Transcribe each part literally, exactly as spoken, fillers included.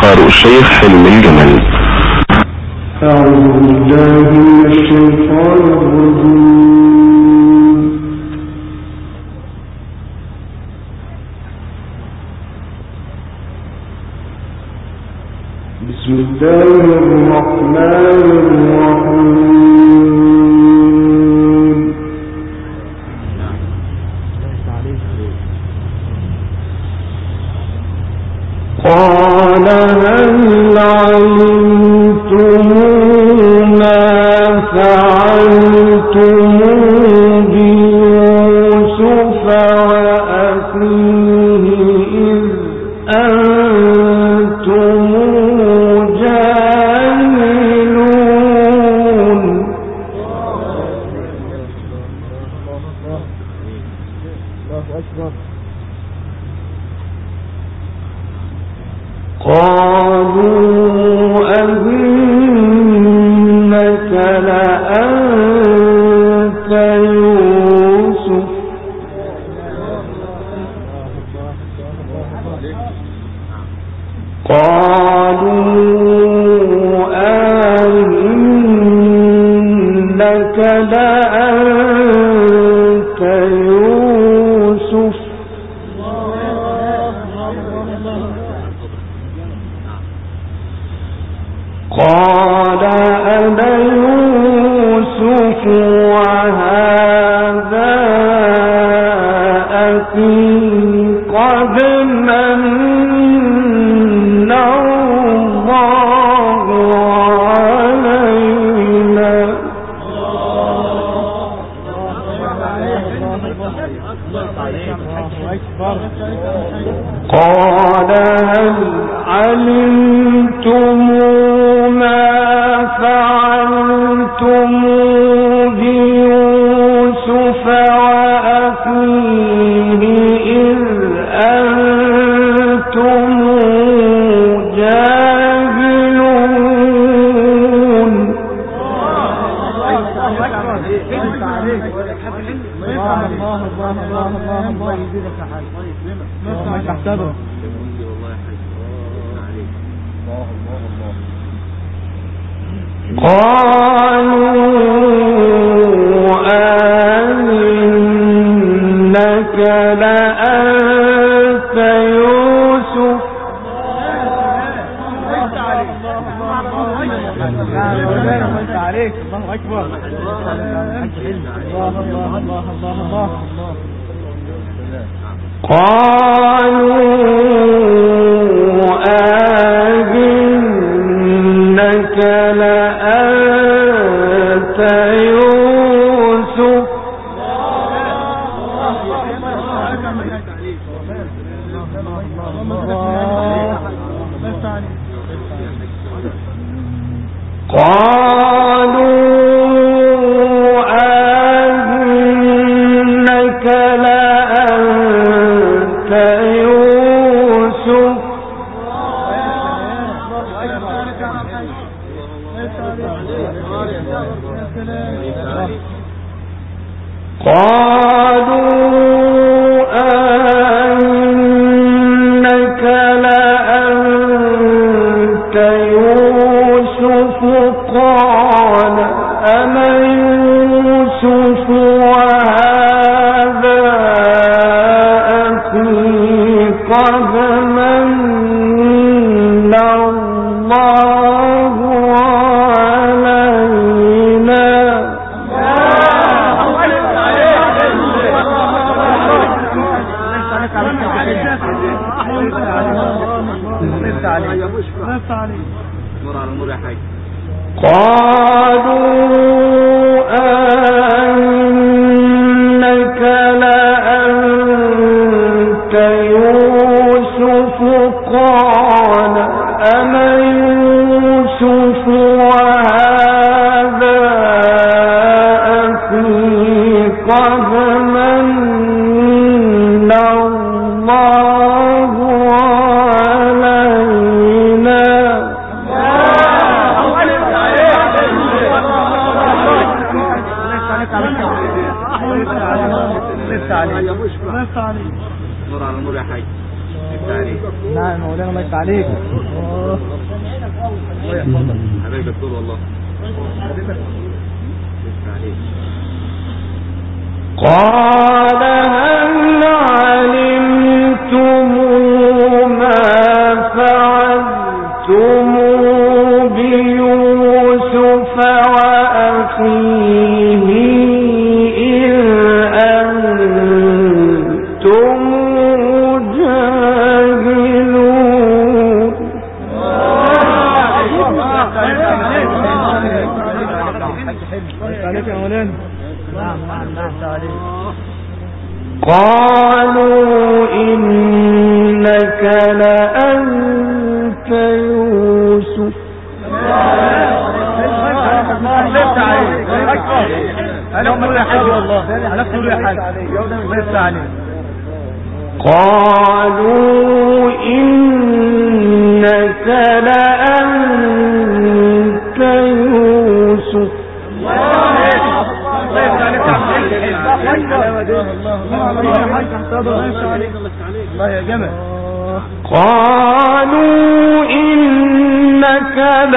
دار الشيخ حلمي الجمل. أعوذ بالله من الشيطان الرجيم. بسم الله الرحمن الرحيم. قال هل علمتم ما فعلتم بيوسف وأخيه إذ أنتم جاهلون. قالوا أئنك لأنت يوسف قالوا أئنك لأنت يوسف قال أنا يوسف وهذا أخي قد من الله علينا قال هل علمتم ما فعلتم بيوسف وأخيه إذ أنتم جاهلون. قالوا أئنك لأنت يوسف قالوا أئنك لأنت يوسف قالوا أئنك لأنت يوسف قالوا أئنك لأنت يوسف قال أنا يوسف وهذا أخي قد من الله علينا قالوا أئنك لأنت يوسف قال أنا يوسف وهذا أخي قد من الله علينا نعم مولانا الله يفتح عليك. حبايبك دكتور والله. قال هل علمتم ما فعلتم بيوسف وأخيه إذ أنتم جاهلون. قالوا إنك لأنت يوسف. قالوا إنك لأنت يوسف. الله يا جمال. قالوا إنك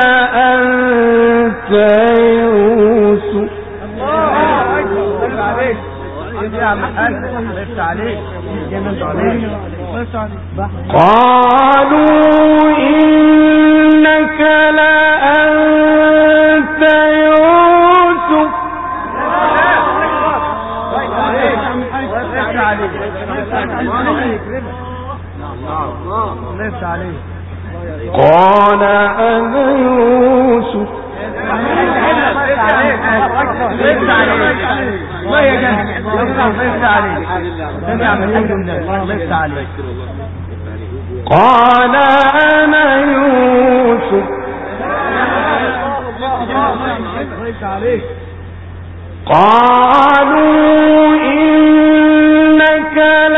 لأنت يوسف. قالوا إنك لأنت يوسف. قال أنا يوسف. الله يا جماعة قال أنا يوسف. قالوا إنك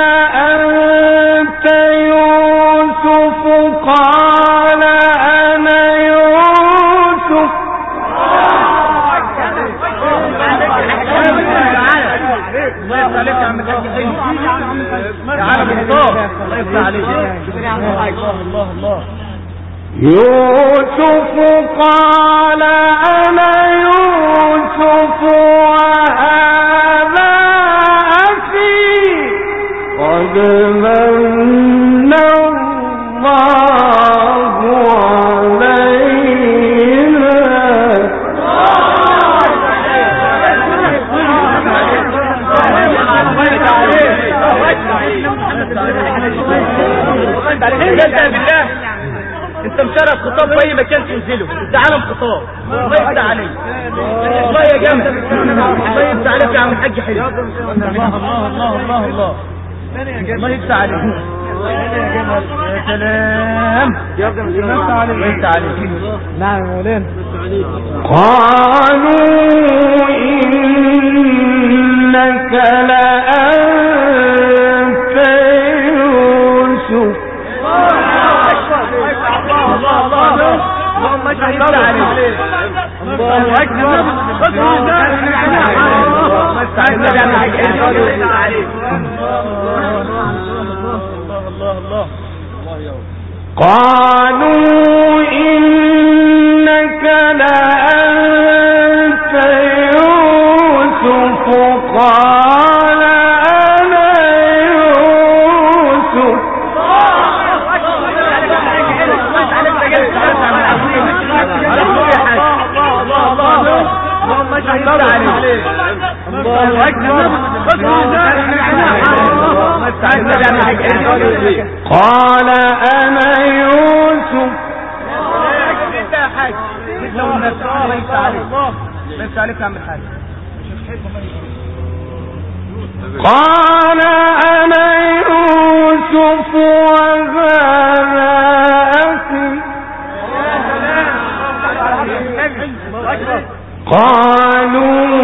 لأنت يوسف. قال أنا يوسف. الله يفتح عليك يا عم الحاج حلو يا عالم الطاق. الله يفتح عليك. الله الله يوسف. قال أنا يوسف وهذا أخي قد من الله علينا. انت مشرف خطاب في اي مكان تنزله. انت عالم خطاب. الله يفتح عليك. الله يا جماعه. الله يفتح عليك يا عم الحاج حلو. الله الله الله الله الله الله يفتح عليك. يا سلام. الله يفتح عليك. نعم يا مولانا. قالوا إنك لأنت يوسف. اللهم اشهد عليك. الله اكبر. قالوا إنك لأنت يوسف. قال أنا يوسف. اللهم اشهد عليك. الله اكبر. قال أنا يوسف. قال أنا يوسف وهذا أخي. قالوا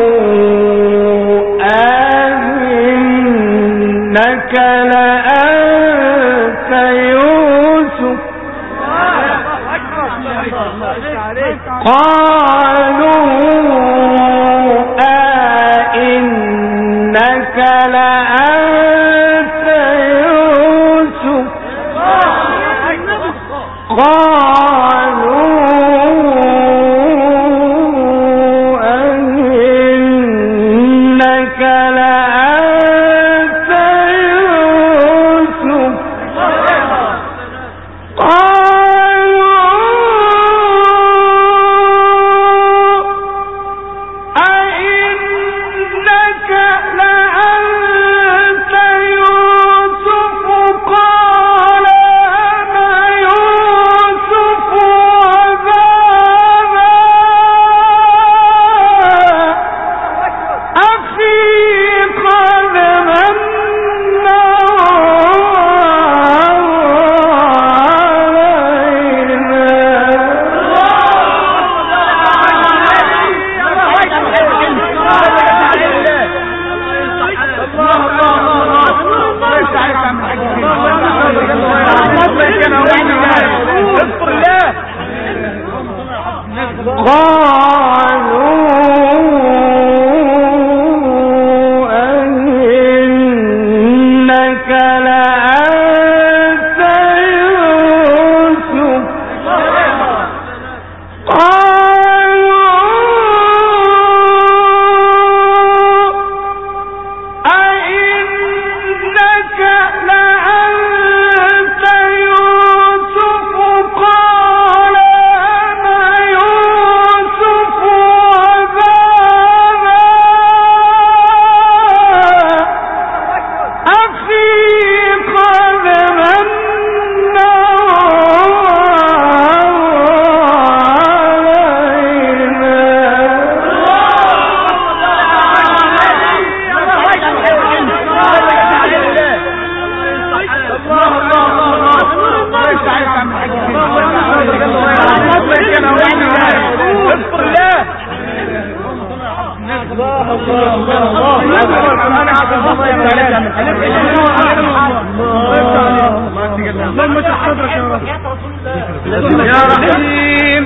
أئنك لأنت يوسف. قالوا أئنك لأنت يوسف. يا رحيم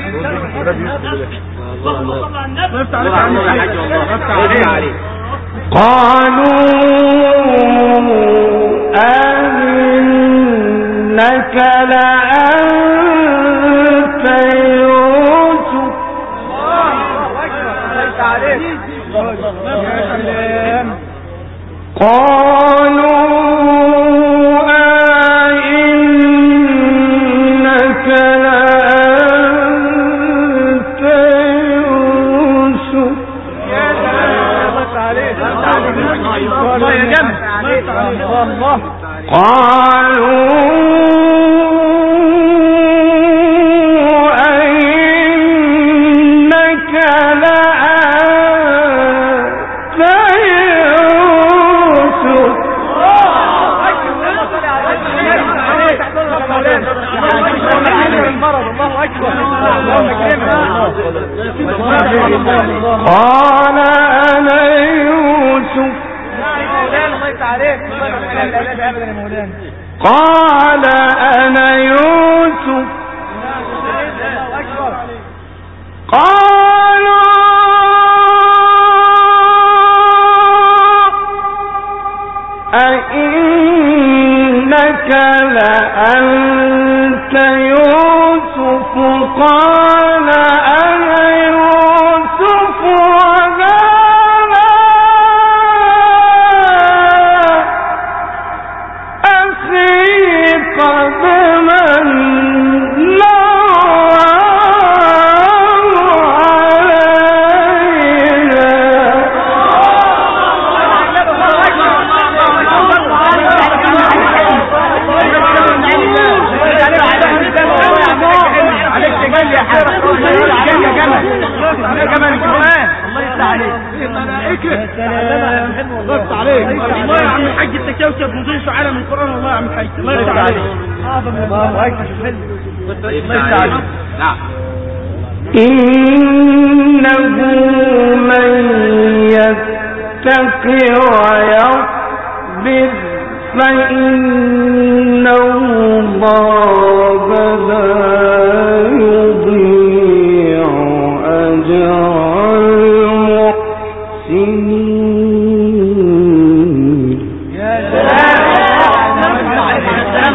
قالوا أئنك لأنت يوسف قالوا أئنك لأنت يوسف قالوا أئنك لأنت يوسف قال أنا يوسف قال أنا يوسف قالوا أئنك لأنت يوسف قال أنا يوسف وهذا أخي قد من الله يا عم الحاج التكوكب نضيف عالم القرآن والله يا عم الحاج الله يفتح عليك الله اكبر الله يفتح عليك نعم إنه من يتق ويصبر فإن الله لا يضيع أجر المحسنين. يا سلام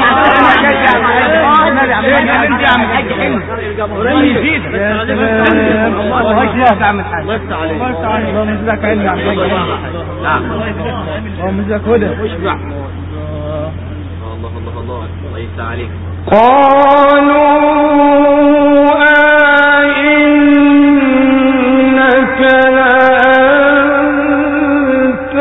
الله يزيدك يا سلام الله اكبر يا عم الحاج الله يفتح عليك الله يفتح عليك اللهم يجزاك علم يا عم الحاج نعم اللهم يجزاك هدى واشبع الله الله الله الله يفتح عليك قالوا أئنك لأنت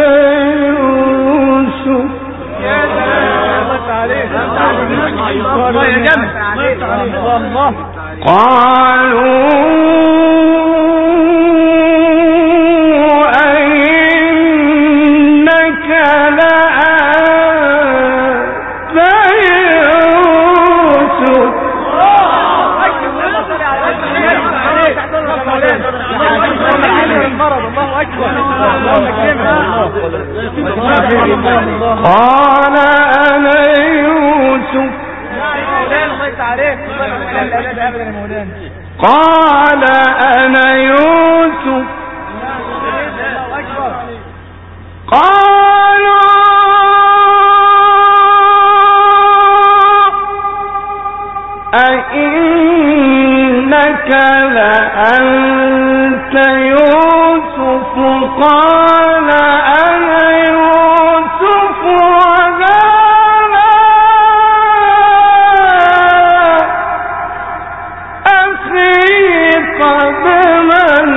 يوسف يا سلام الله عليك الله يا جمل الله الله قالوا أئنك لأنت يوسف قال أنا يوسف قال أنا يوسف قالوا أئنك لأنت يوسف قال أنا يوسف وهذا قد من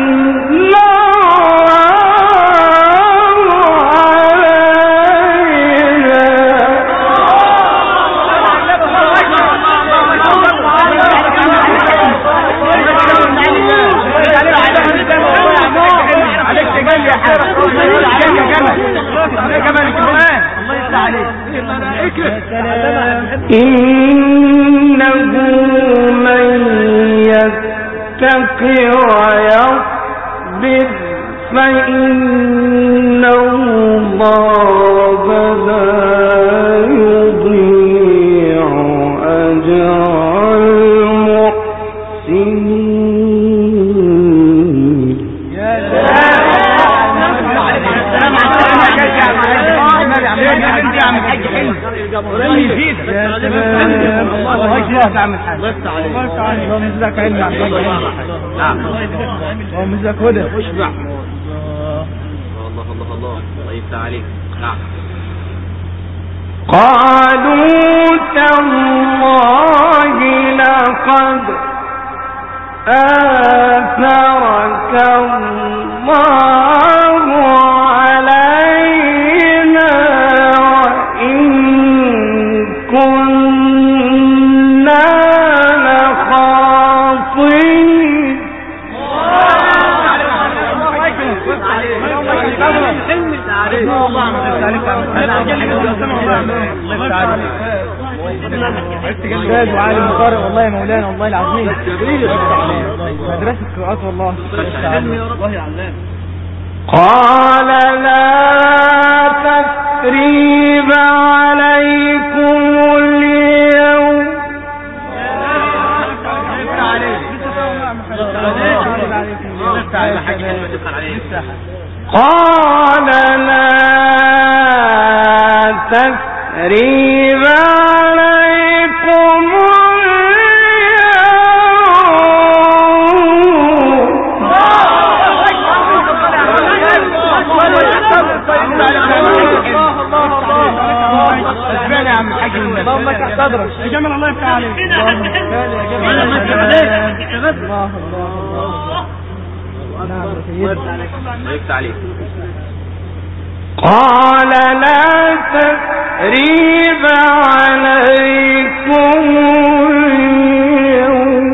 إنه من يتق ويصبر فإن الله لا يضيع أجر المحسنين. يا قالوا تالله لقد آثرك الله علينا وإن كنا لخاطئين. استاذ وعالم قارئ والله يا مولانا والله العظيم مدرسة قراءات والله. قال لا تثريب عليكم اليوم قال لا تثريب عليكم اللهم تحتضرك جمال الله يفتح عليك. الله قال لا تثريب عليكم اليوم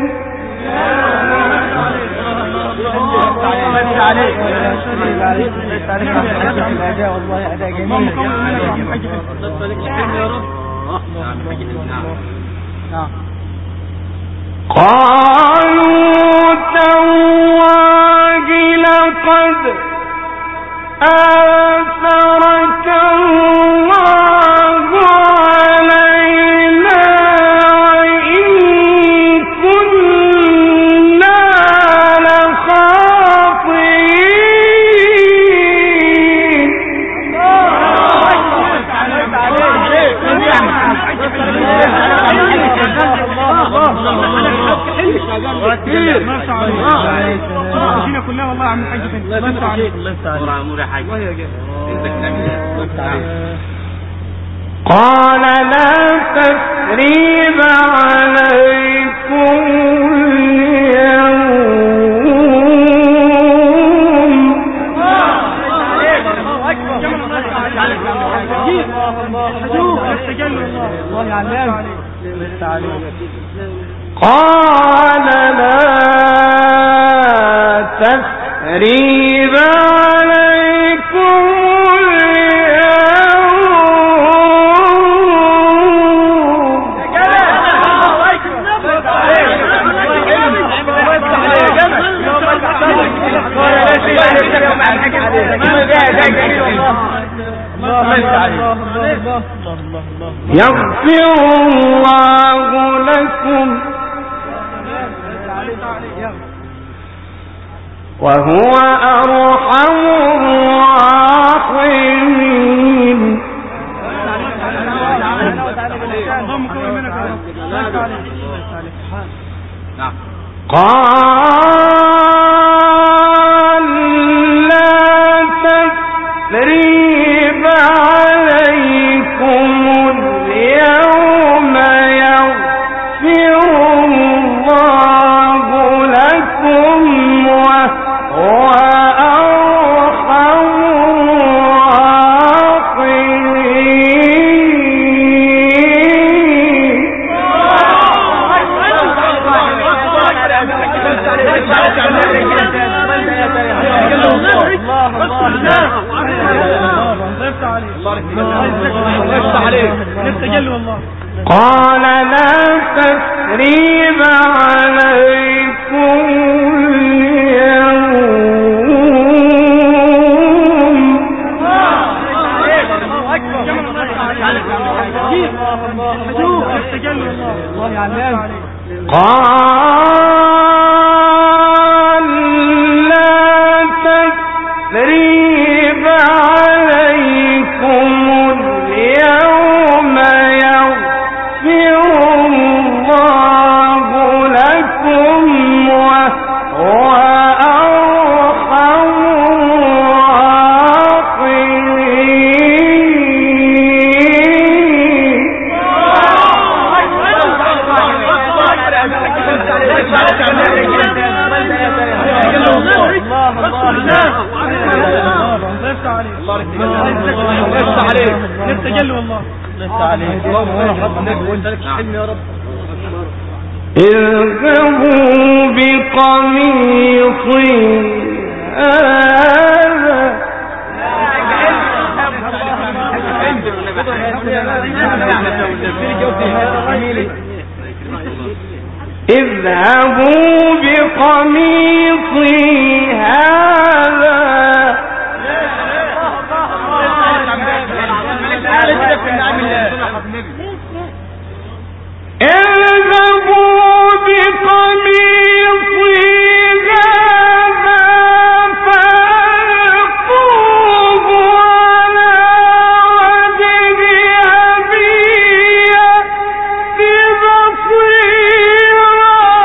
والله أداء جميل. قالوا تالله لقد آثرك الله علينا وإن كنا لخاطئين. كلها والله عم الحاج الله يفتح عليك. الله يفتح عليك. قال لا تثريب عليكم اليوم قال لا تثريب عليكم يغفر الله لكم وهو أرحم الراحمين. قال لا تثريب عليكم اليوم يغفر الله لكم وهو أرحم قال لا تثريب عليكم اليوم قال لا تثريب عليكم اليوم يغفر الله لكم وهو أرحم اذهبوا بقميصي هذا اذهبوا بقميصي هذا اذهبوا بقميصي هذا فألقوه على وجه أبي يأت بصيرا.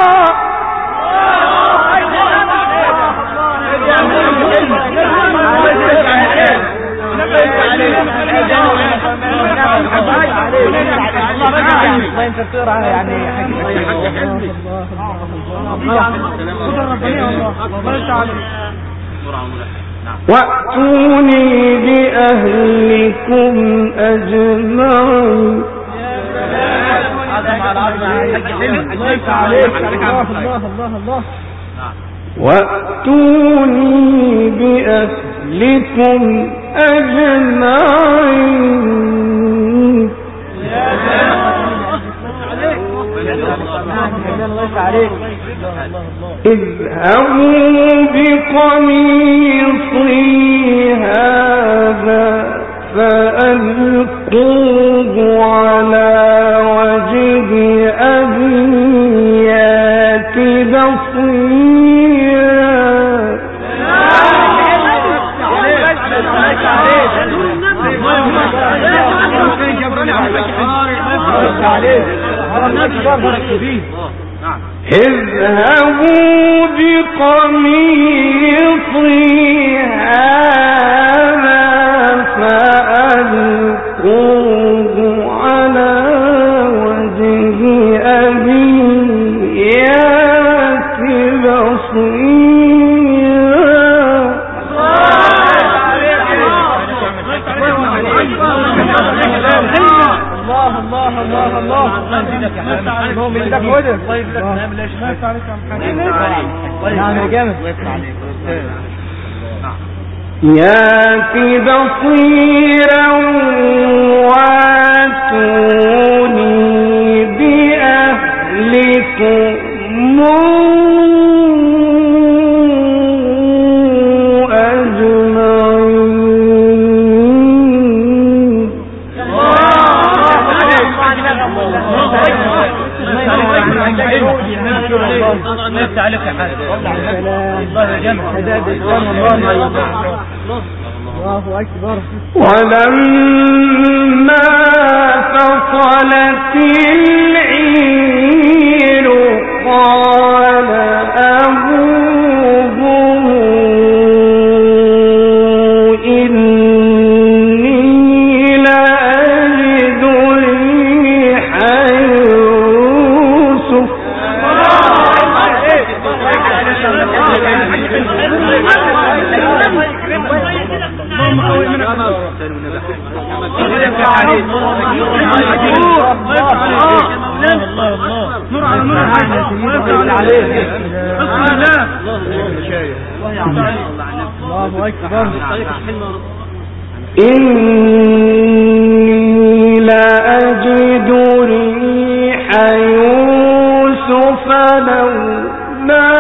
انت بتقرا يعني وأتوني بأهلكم أجمعين. وأتوني بأهلكم أجمعين. اذهبوا بقميصي هذا فألقوه على وجه أبي يأت بصيرا. اذهبوا بقميصي هذا فألقوه على وجه أبي يأت بصيرا. الله الله الله الله اللهم يدك وجه طيب لك نعم ليش ما عليك يا محمد نعم يا جامد يأت بصيرا واتوني بأهلكم عليك يا حاج الله جمع الله أكبر. ولما فصلت العير قال أبوهم إني لأجد ريح يوسف. الله أكبر. إني لأجد ريح يوسف لولا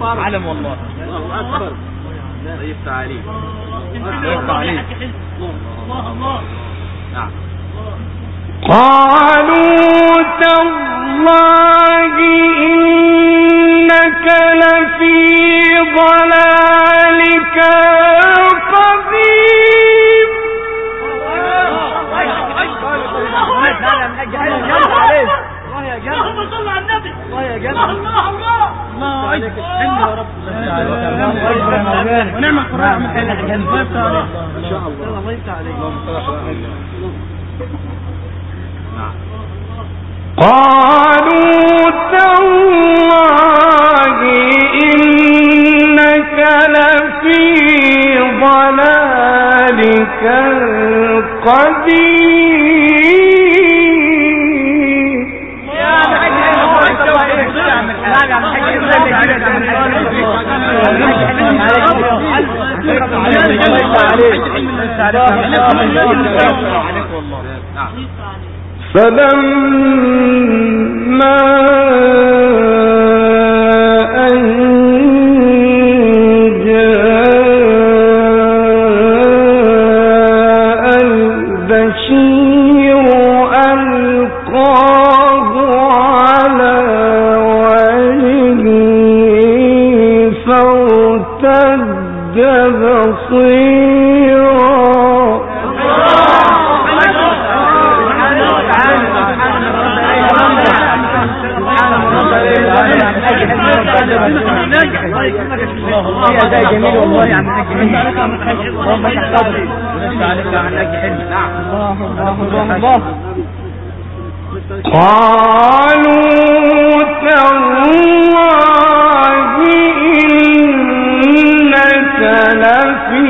علم والله. الله اكبر. طيب تعالي. طيب تعالي. الله الله. نعم. قالوا تالله إنك لفي ضلالك القديم. اللهم صل على النبي. الله الله الله الله عليك الحمد يا رب. ونعم القرآن من حين الله يفتح عليك ان شاء الله. الله يفتح عليك. اللهم صل على النبي. قالوا تالله إنك لفي ضلالك القديم. يا فلما أن جاء البشير ألقاه على وجهه فارتد بصيرا. جميل والله يا عم اللهم تحفظه عليك عن اجل حلم. نعم الله الله. قالوا تالله إنك لفي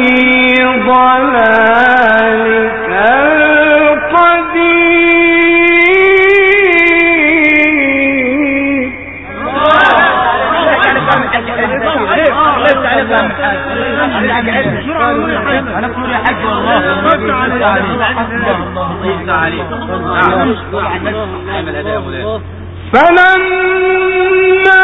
ضلالك انا كل يا حاج والله الله عليك. فلما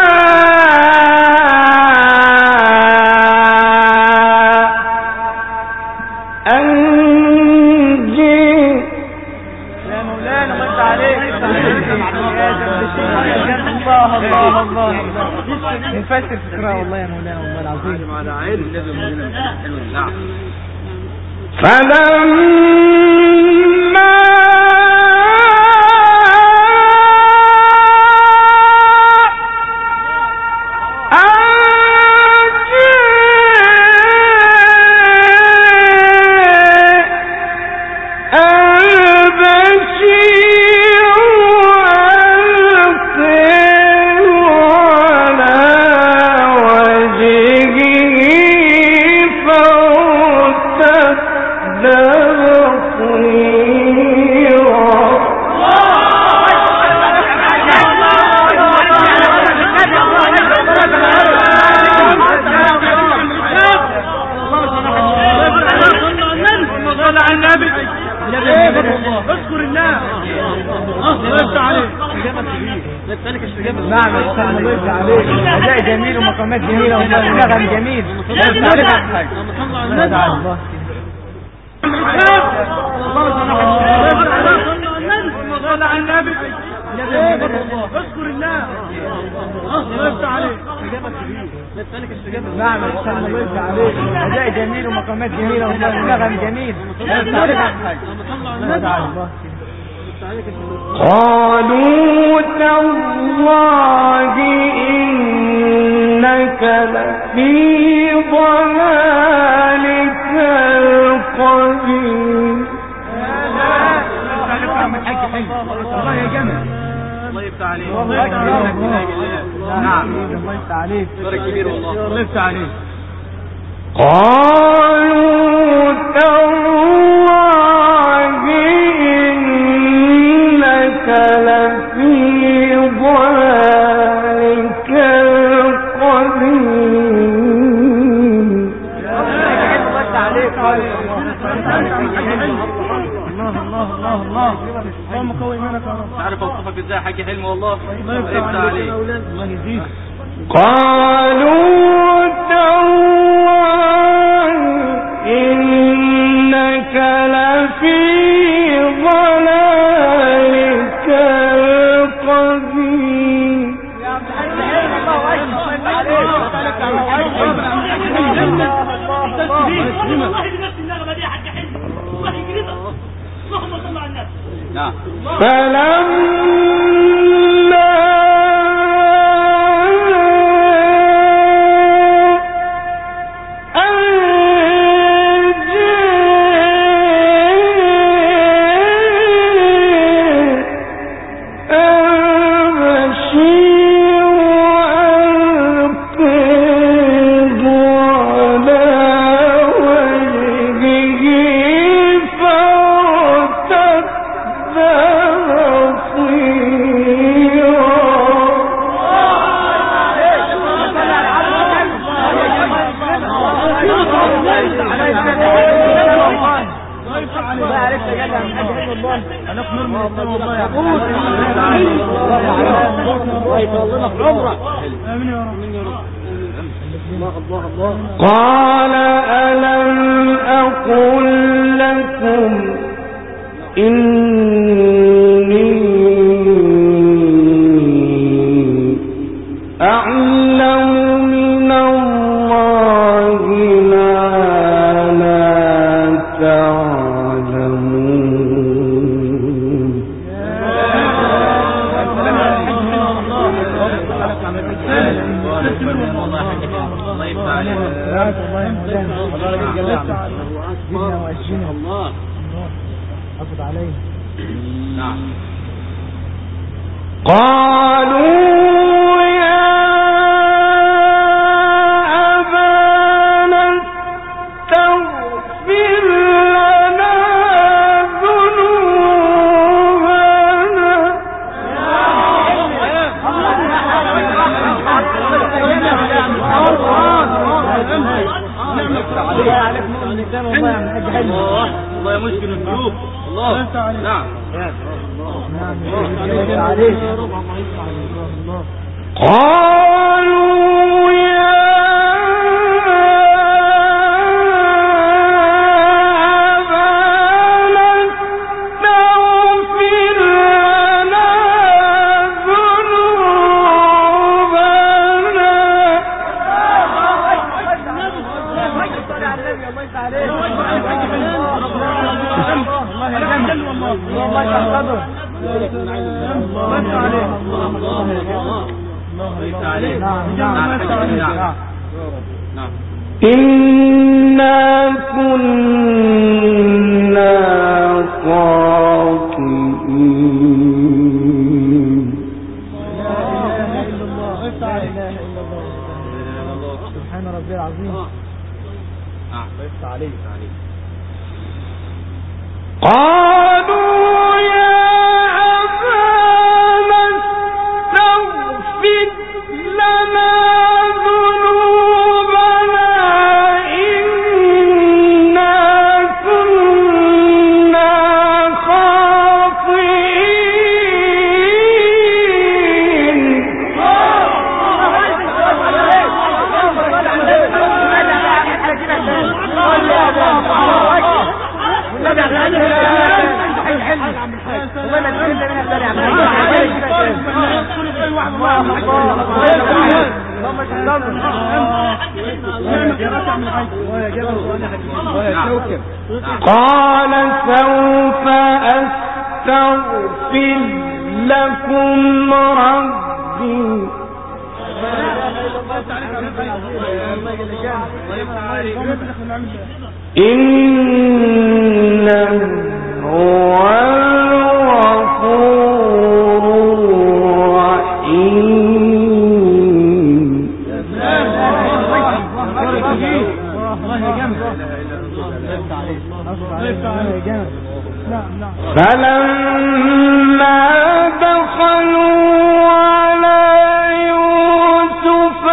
أن جاء يا مولانا الله عليك. الله الله الله نفسر فكرة والله يا مولانا والله العظيم. على علم لازم مننا. نعم. فلما نعم الله يفتح عليك. اداء جميل ومقامات جميله ونغم جميل. الله عليك حاج. الله تعالى صل على النبي. اذكر الله. الله يفتح عليك. نعم الله يفتح عليك. اداء جميل ومقامات جميله ونغم جميل. الله عليك حاج. الله تعالى قالوا تالله إنك لفي ضلالك القديم. الله يا جمال. الله يفتح عليك. نعم الله يفتح عليك. بارك كبير والله. الله يفتح عليك. قالوا تالله إنك لفي ضلالك القديم. الله الله الله الله اللهم قوي منك يا رب. عارف اوصفك ازاي يا حاج حلمي والله. الله يفتح عليك. الله يزيد. قالوا تالله إنك لفي ضلالك القديم. فلما قال ألم أقل لكم إني أعلم من الله ما لا تعلمون. قالوا يا أبانا استغفر لنا ذنوبنا. الله يمسكن القلوب. الله. نعم. قالوا يا أبانا استغفر لنا إنا كنا خاطئين. سبحان ربي العظيم. قالوا يا أبانا استغفر لنا ذنوبنا إنا كنا خاطئين. قال سوف أستغفر لكم ربي إنه هو الغفور الرحيم. فلما دخلوا على يوسف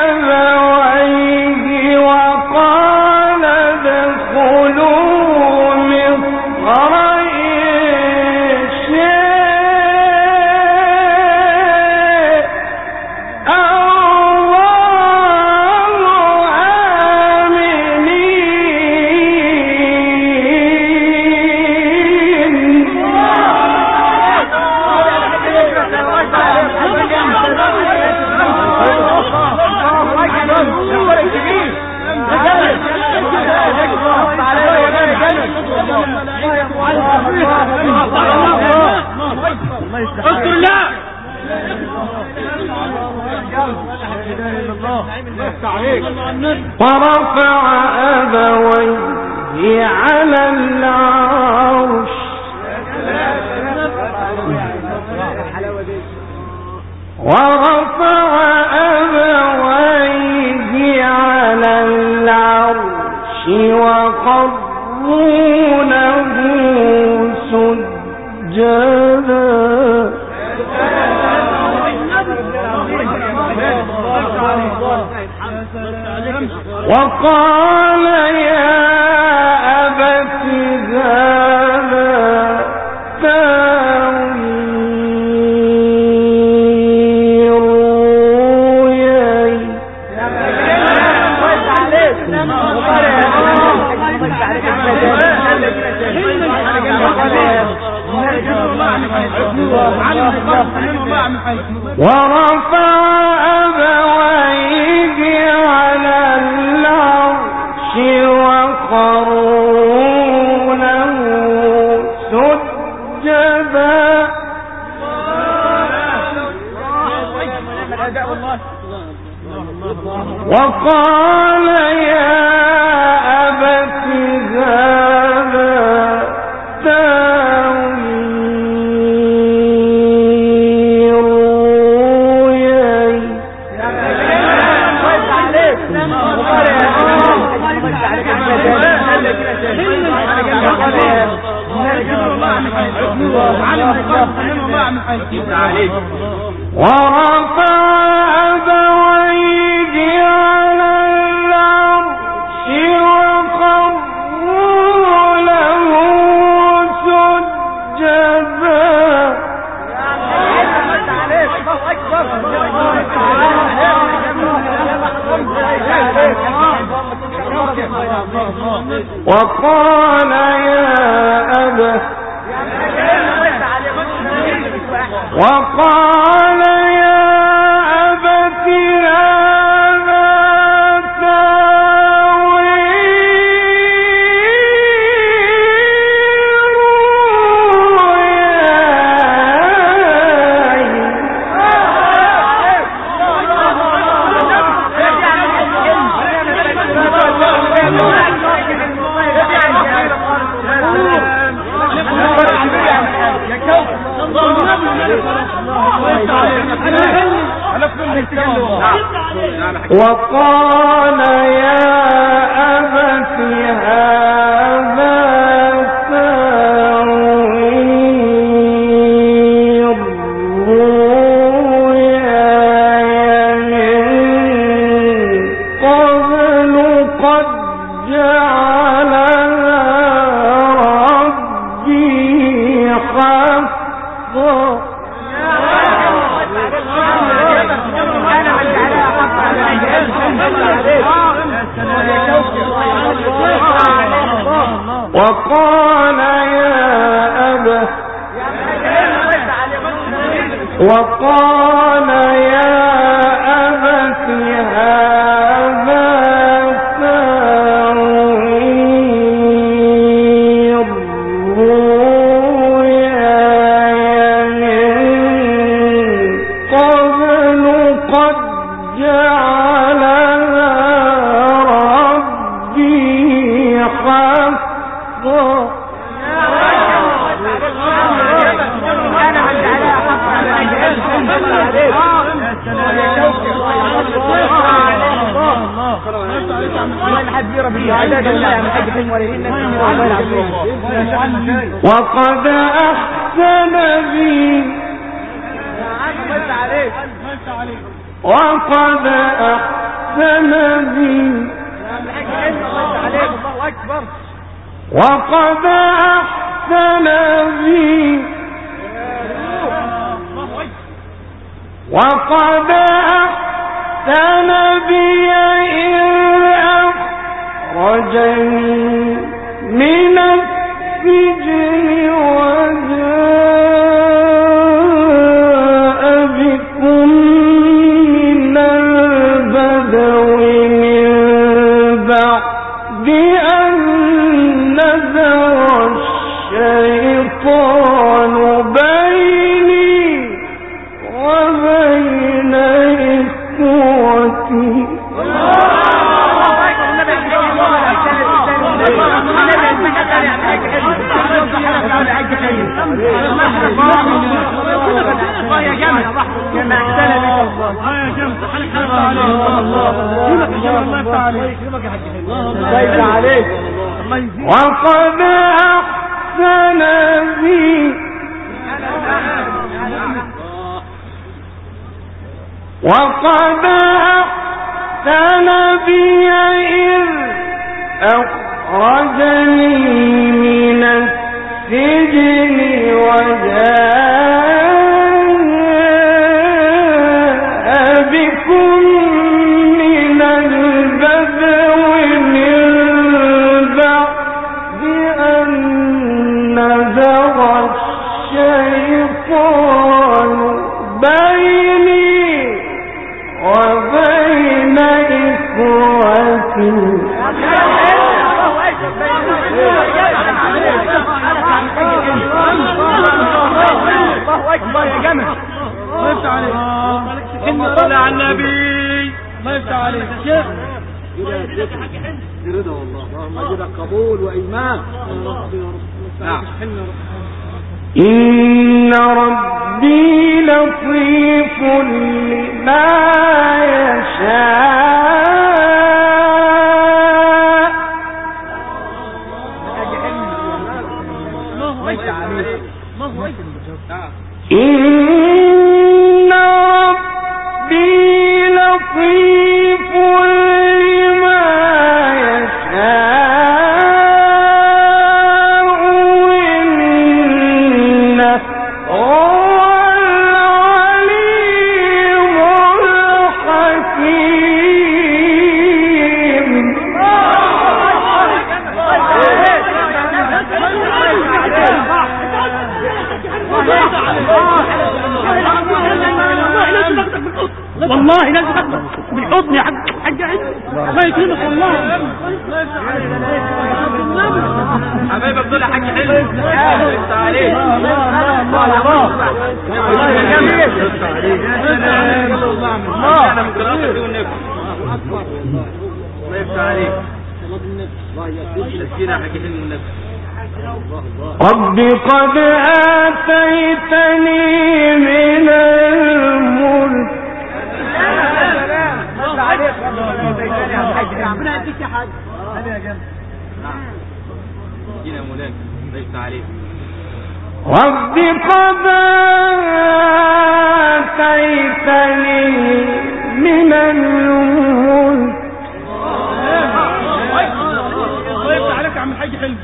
إليه أبويه وقال ادخلوا اذكر الله. ورفع أبويه على العرش ورفع أبويه على العرش وخروا له سجدا وقال يا أبت هذا تأويل رؤياي ورفع أبويه على العرش وخروا له سجدا وقال يا أبت هذا تأويل رؤياي ورفع أبويه على العرش وخروا له سجدا وقال يا أبت وقال يا أبت هذا وقال يا أبت هذا تأويل رؤياي من قبل قد جعلها ربي حقا وقال يا أبت وقال يا أبت هذا تأويل رؤياي من قبل قد جعلها ربي حقا وقد أحسن بي وقد أحسن بي وقد أحسن بي وقد أحسن بي إذ أخرجني من السجن وجاء بكم من البدو من بعد أن نزغ الشيطان بيني الله يا جمل كما احسن بك الله يا جمل الله يفتح عليك الله يفتح عليك وقد أحسن بي وقد أحسن بي إذ أخرجني من السجن وجاء بكم من البدو من بعد أن نزغ الشيطان بيني وبين إخوتي الله يا جمل الله يفتح عليك إن طلع على النبي الله يفتح عليك شيخ رضا والله اللهم اجعلك قبول وإيمان نعم إن ربي لطيف لما يشاء إن ربي لطيف لما يشاء إنه هو العليم الحكيم والله لازم اخدك بالحضن يا حاج حاج الله يكرمك والله حبايبك دول يا حاج حلو انت عليك الله الله يا جميل الله انا من قراءتك دي والنبي الله يفتح عليك الله يسكينا يا حاج حلو والنبي رب قد آتيتني من الملك ربنا يديك يا حاج هذا يا جنب جينا مولاك ليس عليك رب قد آتيتني من الملك الله يفتح عليك يا عم الحاج حلو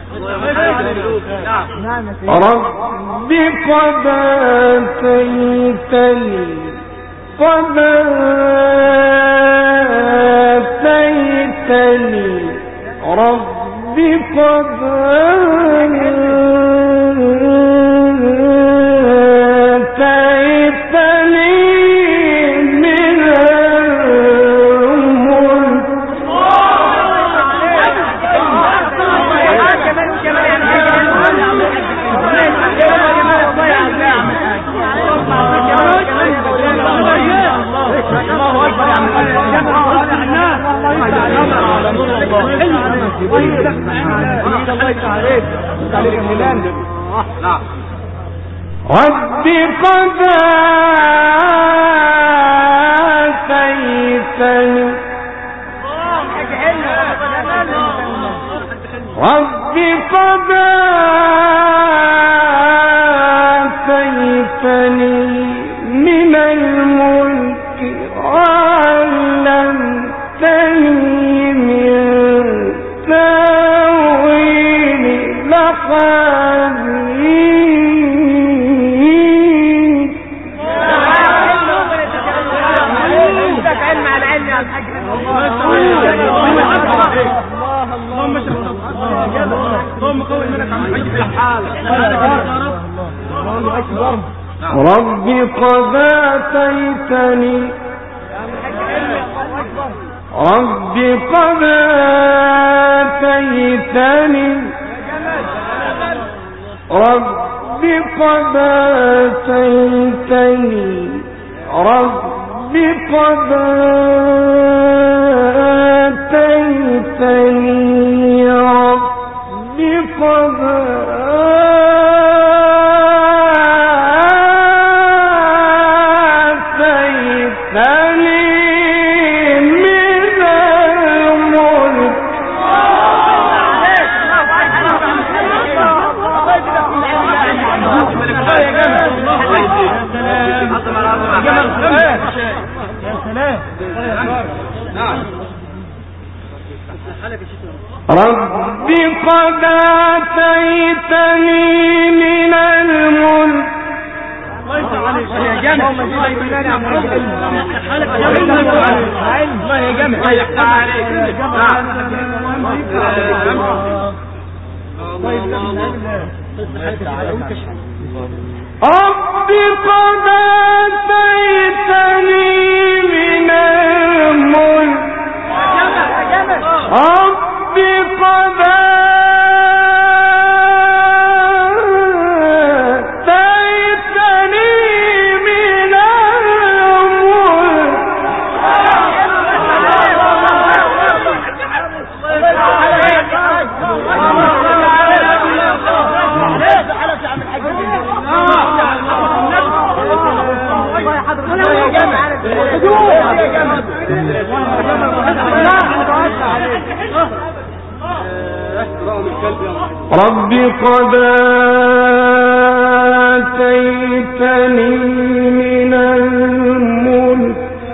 رب قد آتيتني قد آتيتني رب قد آتيتني من رب قد آتيتني رب قد آتيتني من الملك وعلمتني من تأويل الأحاديث اللهم قوي منك عم الحاج في الحال رب قد آتيتني رب قد آتيتني رب قد آتيتني رب قد آتيتني رب قد رب قد آتيتني من الملك يا جمع الله يا جمع رب قد آتيتني من الملك رب قد آتيتني من رب قد آتيتني من الملك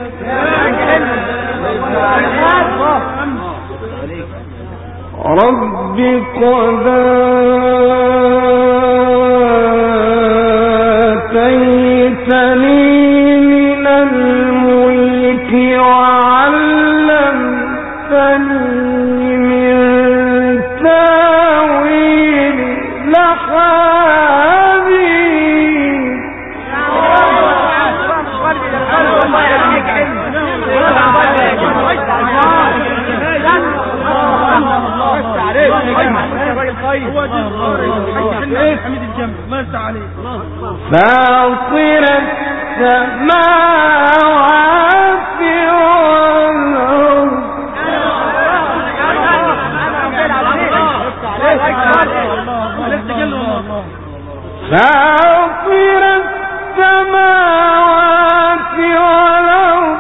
رب قد آتيتني من الملك وعلمتني من تاويل الأحاديث فاطر السماوات والأرض فاطر السماوات والأرض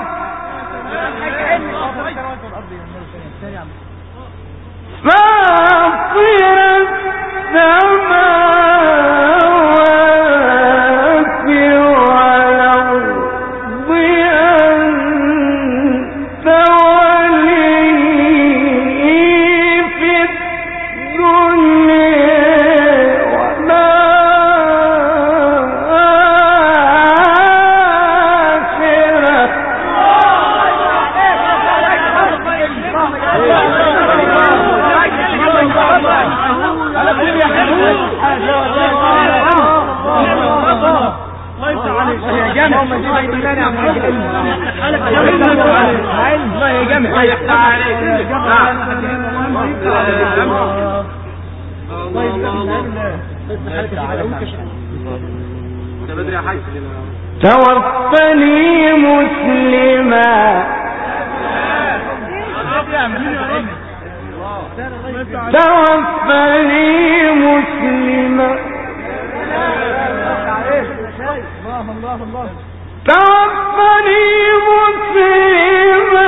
فاطر السماوات والأرض أنت ولي في الدنيا توفني مسلما توفني مسلما توفني مسلما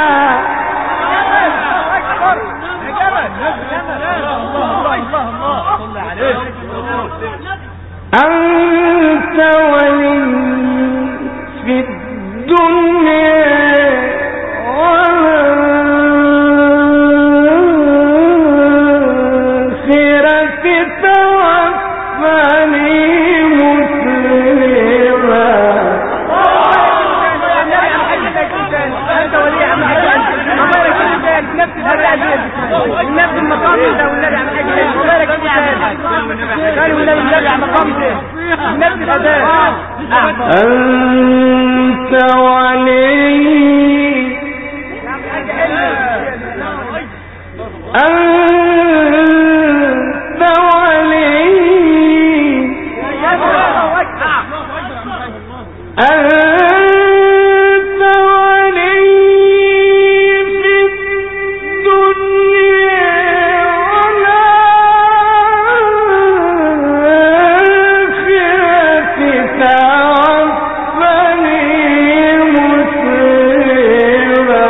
أنت ولي في الدنيا والآخرة توفني مسلما النبي المقام ده والنبي عم حاجه بارك فيك قالوا النبي على مقام ده النبي الاداء أنت ولي أنت ولي أنت ولي في الدنيا والآخرة توفني مسلما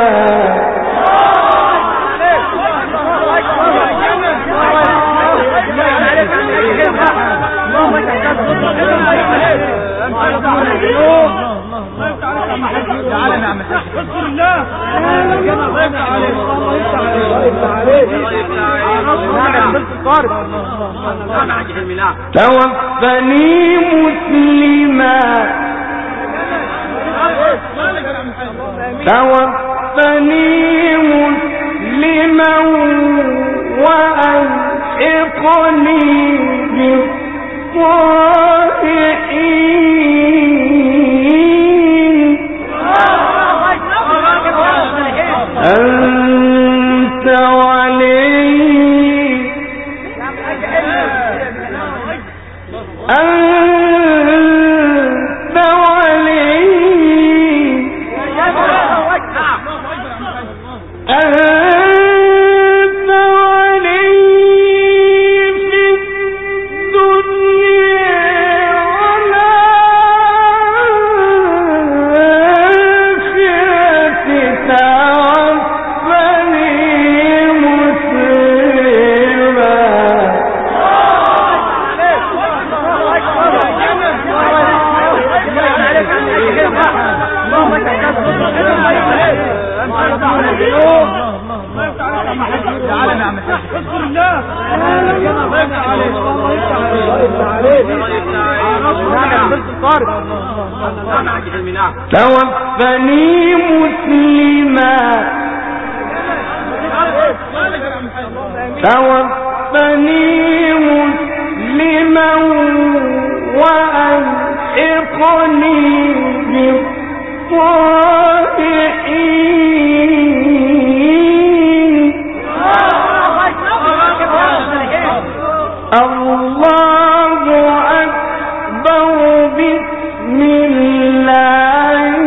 تعالى يا عم الحاج. اذكر الله. الله يفتح عليك. الله يفتح عليك. نعم بنت القارب. توفني مسلما توفني مسلما وألحقني بالصالحين. أنت ولي أنت ولي أنت ولي في الدنيا والآخرة. توفني مسلما تعالى يا عم الحاج. اذكر الله. الله يفتح عليك. الله يفتح عليك. نعم بنت القارب. توفني مسلما توفني مسلما وألحقني بالصالحين. الله أكبر. بسم الله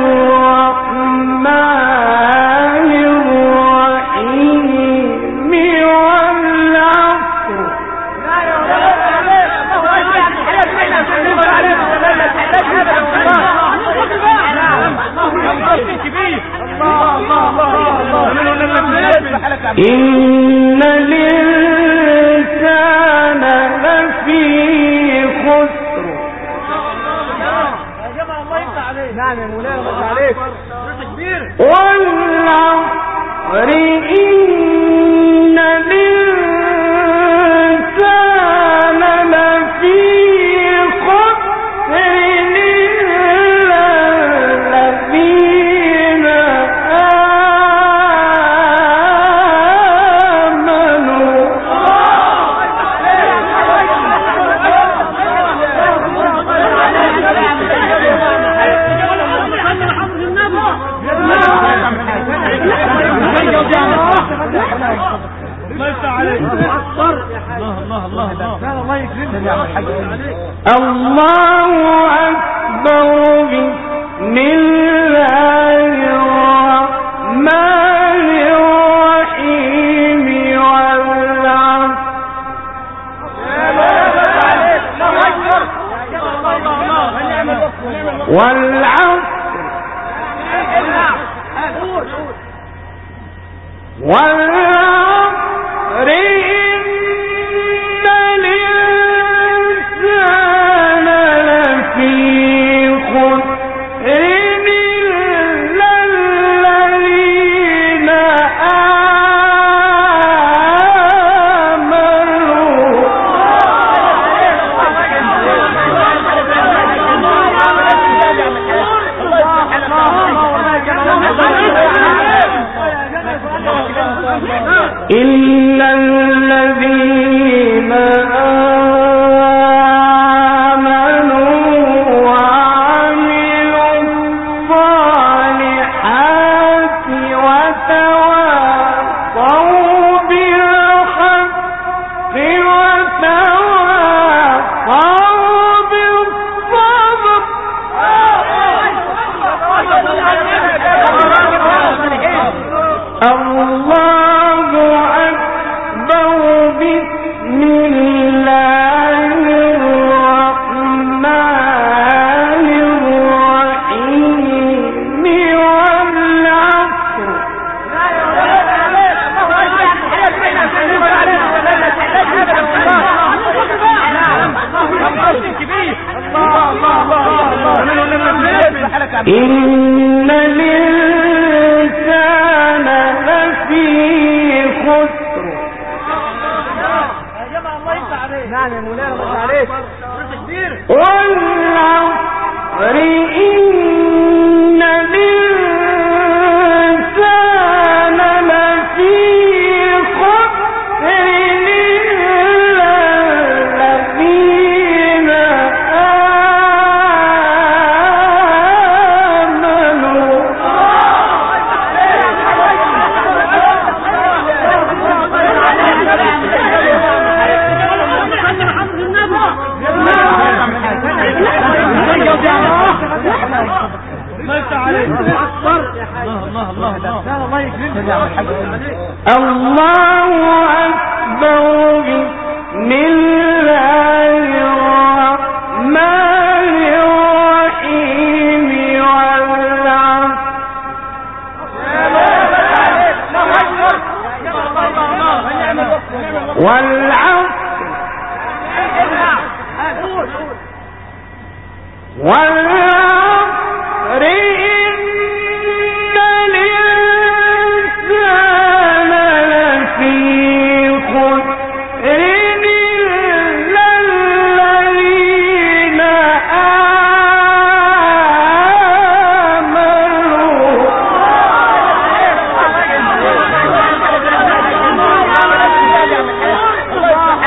الرحمن الرحيم. والعصر إن الإنسان لفي خسر. نعم يا مولانا الله عليك. والعصر إن الإنسان لفي خسر إلا الذين آمنوا الله أكبر. بسم الله الرحمن الرحيم. والعصر والعصر والعصر إن الإنسان لفي خسر إلا الذين آمنوا. إلا الذين آمنوا وعملوا الصالحات وتواصوا بالحق وتواصوا بالصبر. الله أكبر. بسم الله الرحمن الرحيم. والعصر الله الله الله الله. إن الإنسان لفي خسر. نعم يا مولانا الله عليك. والعصر إن الإنسان لفي خسر إلا الذين آمنوا الله أكبر. بسم الله الرحمن الرحيم. والعصر والعصر والعصر إن الإنسان لفي خسر إلا الذين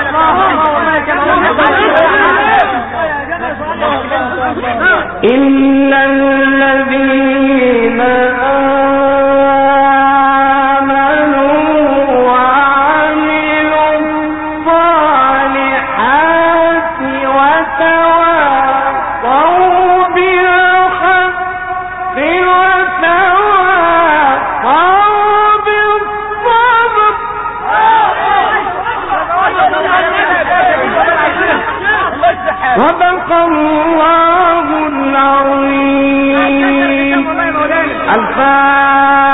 آمنوا. إن